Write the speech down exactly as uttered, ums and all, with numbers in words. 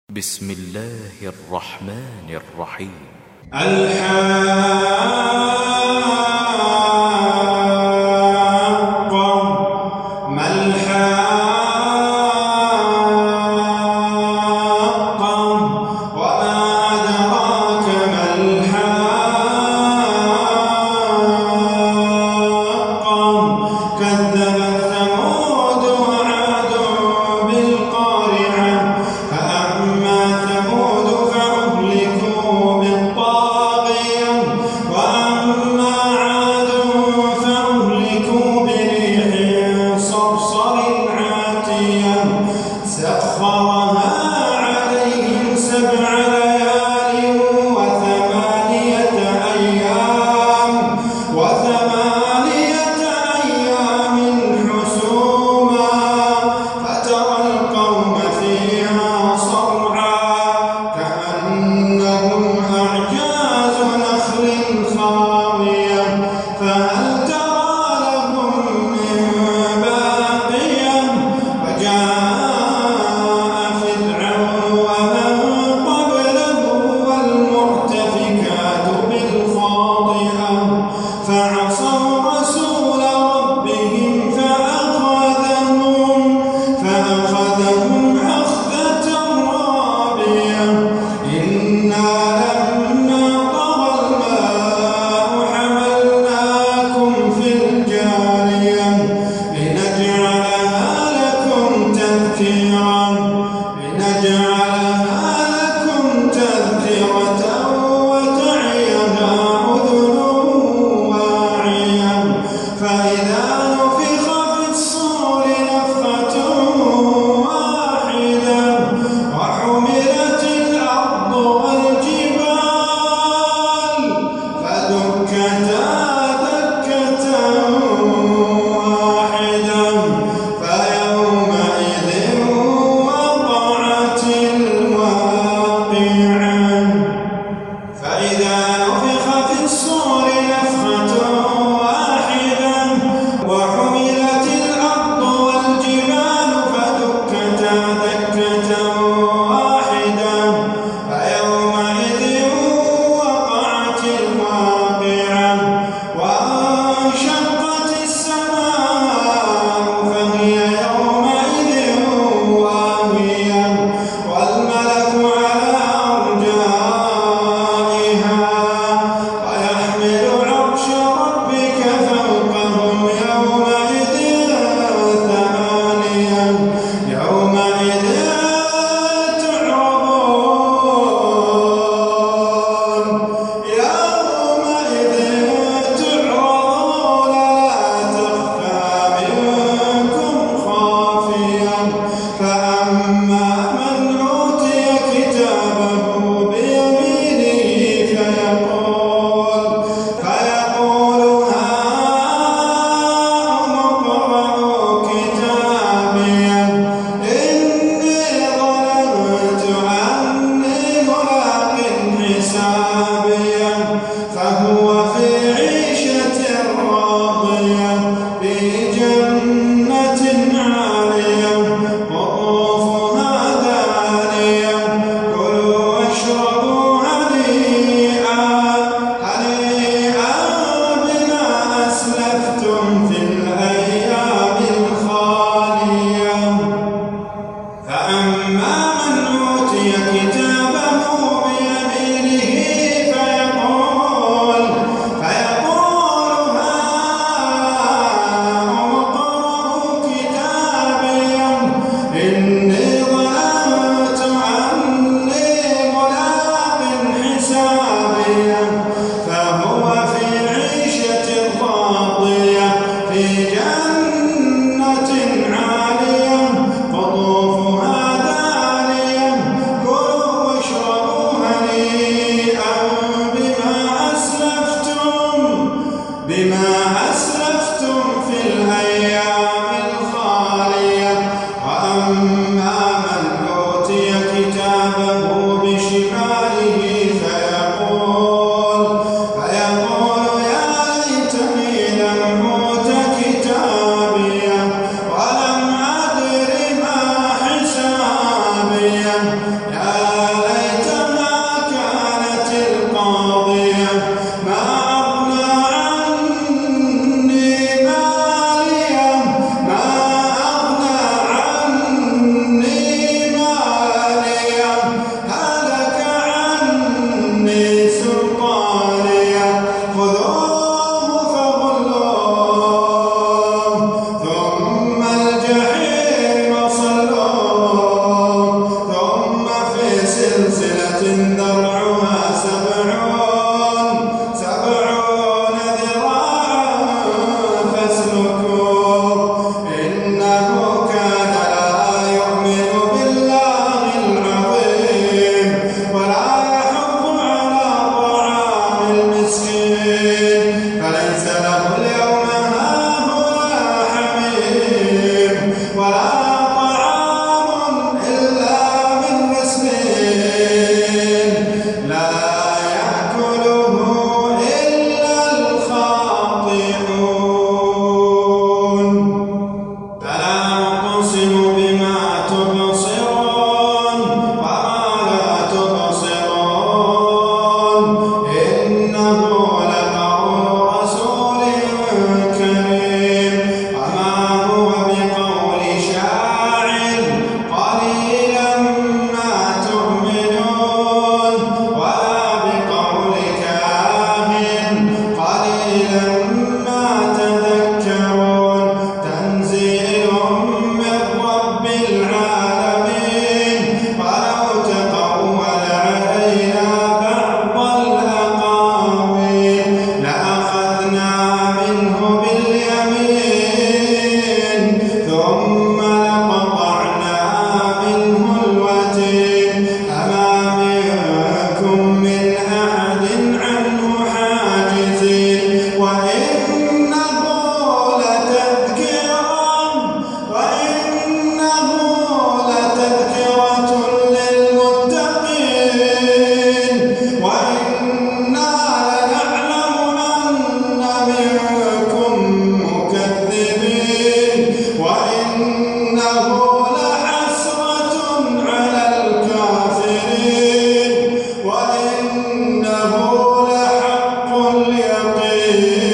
بسم الله الرحمن الرحيم. الحاقة ما الحاقة وما أدراك ما الحاقة كذبت ثمود وعاد بالقارعة فأما ثمود فأهلكوا بالطاغية وأما سلسلة ذرعها سبعون سبعون ذراعا فاسلكوه إنه كان لا يؤمن بالله العظيم ولا يحض على طعام المسكين فليس له اليوم هاهنا حميم ولا طعام إلا من غسلين لا يأكله إلا الخاطئون فلا أقسم بما تبصرون وما لا تبصرون إنه لقول رسول كريم وما هو بقول شاعر قليلا ما تؤمنون ولا بقول كاهن قليلا ما تذكرون تنزيل من رب العالمين ولو تقول علينا بعض الأقاويل لأخذنا منه باليمين ثم لقطعنا منه الوتين فما منكم من أحد عنه حاجزين وإنه لتذكرة وإنه لتذكرة للمتقين وإنا لنعلم أن منكم مكذبين وإنه لحسرة على الكافرين وإنه لحق اليقين